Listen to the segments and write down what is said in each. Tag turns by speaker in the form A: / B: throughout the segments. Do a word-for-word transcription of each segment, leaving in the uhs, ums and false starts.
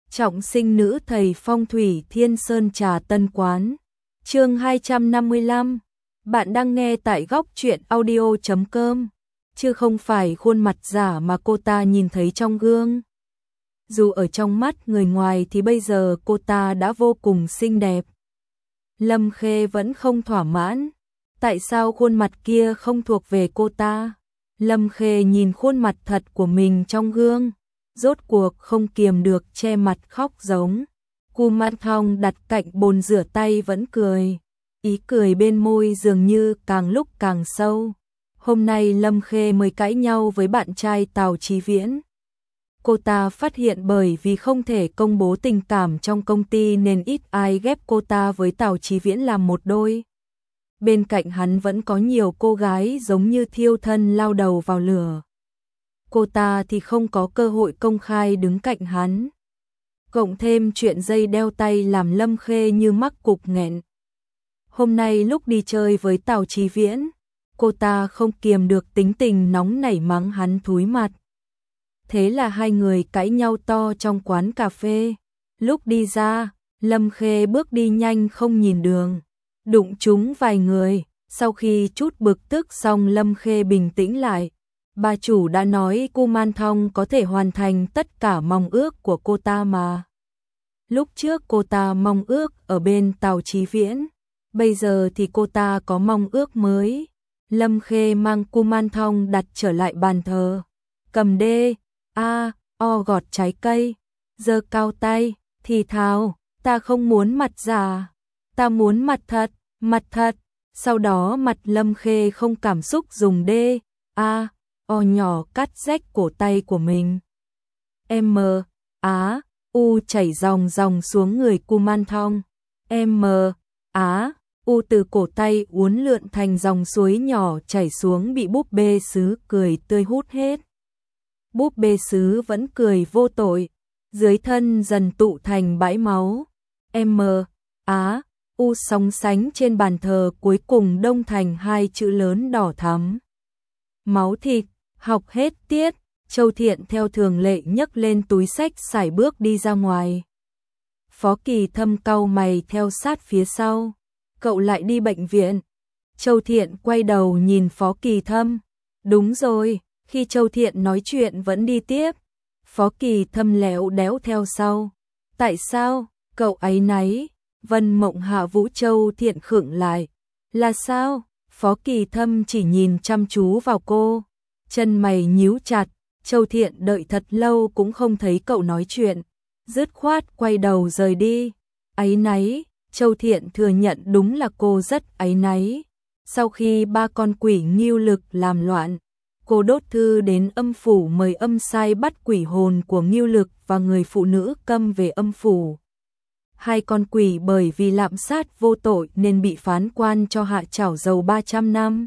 A: Trọng sinh nữ thầy phong thủy Thiên Sơn Trà Tân Quán. Chương hai trăm năm mươi lăm. Bạn đang nghe tại góc truyện audio chấm com, chứ không phải khuôn mặt giả mà cô ta nhìn thấy trong gương. Dù ở trong mắt người ngoài thì bây giờ cô ta đã vô cùng xinh đẹp. Lâm Khê vẫn không thỏa mãn. Tại sao khuôn mặt kia không thuộc về cô ta? Lâm Khê nhìn khuôn mặt thật của mình trong gương, rốt cuộc không kiềm được che mặt khóc giống. Kuman Thong đặt cạnh bồn rửa tay vẫn cười, ý cười bên môi dường như càng lúc càng sâu. Hôm nay Lâm Khê mới cãi nhau với bạn trai Tào Chí Viễn. Cô ta phát hiện bởi vì không thể công bố tình cảm trong công ty nên ít ai ghép cô ta với Tào Chí Viễn làm một đôi. Bên cạnh hắn vẫn có nhiều cô gái giống như thiêu thân lao đầu vào lửa. Cô ta thì không có cơ hội công khai đứng cạnh hắn. Cộng thêm chuyện dây đeo tay làm Lâm Khê như mắc cục nghẹn. Hôm nay lúc đi chơi với Tào Chí Viễn, cô ta không kiềm được tính tình nóng nảy mắng hắn thúi mặt. Thế là hai người cãi nhau to trong quán cà phê. Lúc đi ra, Lâm Khê bước đi nhanh không nhìn đường, đụng trúng vài người. Sau khi chút bực tức xong Lâm Khê bình tĩnh lại. Bà chủ đã nói Kuman Thong có thể hoàn thành tất cả mong ước của cô ta mà. Lúc trước cô ta mong ước ở bên Tào Chí Viễn, bây giờ thì cô ta có mong ước mới. Lâm Khê mang Kuman Thong đặt trở lại bàn thờ, cầm đê, a, o gọt trái cây, giơ cao tay, thì thào, ta không muốn mặt giả, ta muốn mặt thật, mặt thật. Sau đó mặt Lâm Khê không cảm xúc dùng đê, a, o nhỏ cắt rách cổ tay của mình. M, á, u chảy dòng dòng xuống người Kuman Thong. M, á, u từ cổ tay uốn lượn thành dòng suối nhỏ chảy xuống bị búp bê sứ cười tươi hút hết. Búp bê sứ vẫn cười vô tội, dưới thân dần tụ thành bãi máu. M, á, u sóng sánh trên bàn thờ cuối cùng đông thành hai chữ lớn đỏ thắm. Máu thịt. Học hết tiết, Châu Thiện theo thường lệ nhấc lên túi xách sải bước đi ra ngoài. Phó Kỳ Thâm cau mày theo sát phía sau. Cậu lại đi bệnh viện. Châu Thiện quay đầu nhìn Phó Kỳ Thâm. Đúng rồi, khi Châu Thiện nói chuyện vẫn đi tiếp. Phó Kỳ Thâm léo đéo theo sau. Tại sao? Cậu áy náy. Vân Mộng Hạ Vũ Châu Thiện khựng lại. Là sao? Phó Kỳ Thâm chỉ nhìn chăm chú vào cô. Chân mày nhíu chặt, Châu Thiện đợi thật lâu cũng không thấy cậu nói chuyện, dứt khoát quay đầu rời đi. Áy náy, Châu Thiện thừa nhận đúng là cô rất áy náy. Sau khi ba con quỷ Ngưu Lực làm loạn, cô đốt thư đến âm phủ mời âm sai bắt quỷ hồn của Ngưu Lực và người phụ nữ Câm về âm phủ. Hai con quỷ bởi vì lạm sát vô tội nên bị phán quan cho hạ chảo dầu ba trăm năm.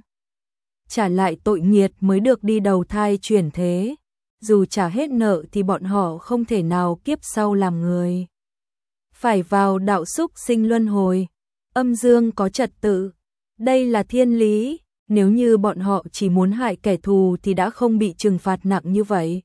A: Trả lại tội nghiệt mới được đi đầu thai chuyển thế. Dù trả hết nợ thì bọn họ không thể nào kiếp sau làm người. Phải vào đạo xúc sinh luân hồi. Âm dương có trật tự. Đây là thiên lý. Nếu như bọn họ chỉ muốn hại kẻ thù thì đã không bị trừng phạt nặng như vậy.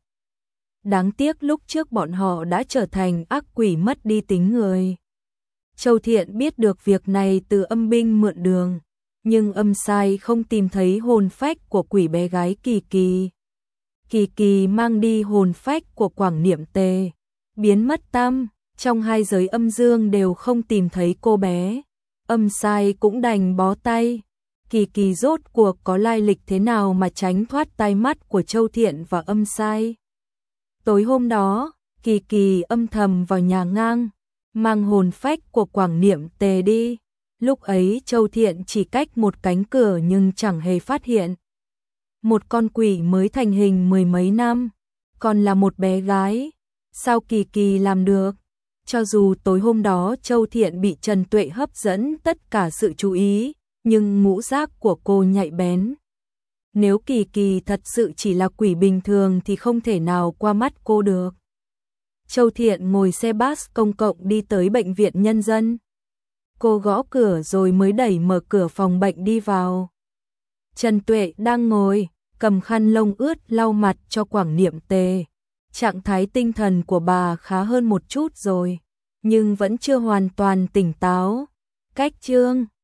A: Đáng tiếc lúc trước bọn họ đã trở thành ác quỷ mất đi tính người. Châu Thiện biết được việc này từ âm binh mượn đường. Nhưng âm sai không tìm thấy hồn phách của quỷ bé gái Kỳ Kỳ. Kỳ Kỳ mang đi hồn phách của Quảng Niệm Tề, biến mất tăm, trong hai giới âm dương đều không tìm thấy cô bé. Âm sai cũng đành bó tay. Kỳ Kỳ rốt cuộc có lai lịch thế nào mà tránh thoát tai mắt của Châu Thiện và âm sai. Tối hôm đó, Kỳ Kỳ âm thầm vào nhà ngang, mang hồn phách của Quảng Niệm Tề đi. Lúc ấy Châu Thiện chỉ cách một cánh cửa nhưng chẳng hề phát hiện. Một con quỷ mới thành hình mười mấy năm, còn là một bé gái. Sao Kỳ Kỳ làm được? Cho dù tối hôm đó Châu Thiện bị Trần Tuệ hấp dẫn tất cả sự chú ý, nhưng ngũ giác của cô nhạy bén. Nếu Kỳ Kỳ thật sự chỉ là quỷ bình thường thì không thể nào qua mắt cô được. Châu Thiện ngồi xe bus công cộng đi tới bệnh viện nhân dân. Cô gõ cửa rồi mới đẩy mở cửa phòng bệnh đi vào. Trần Tuệ đang ngồi, cầm khăn lông ướt lau mặt cho Quảng Niệm Tề. trạng thái tinh thần của bà khá hơn một chút rồi, nhưng vẫn chưa hoàn toàn tỉnh táo. Cách chương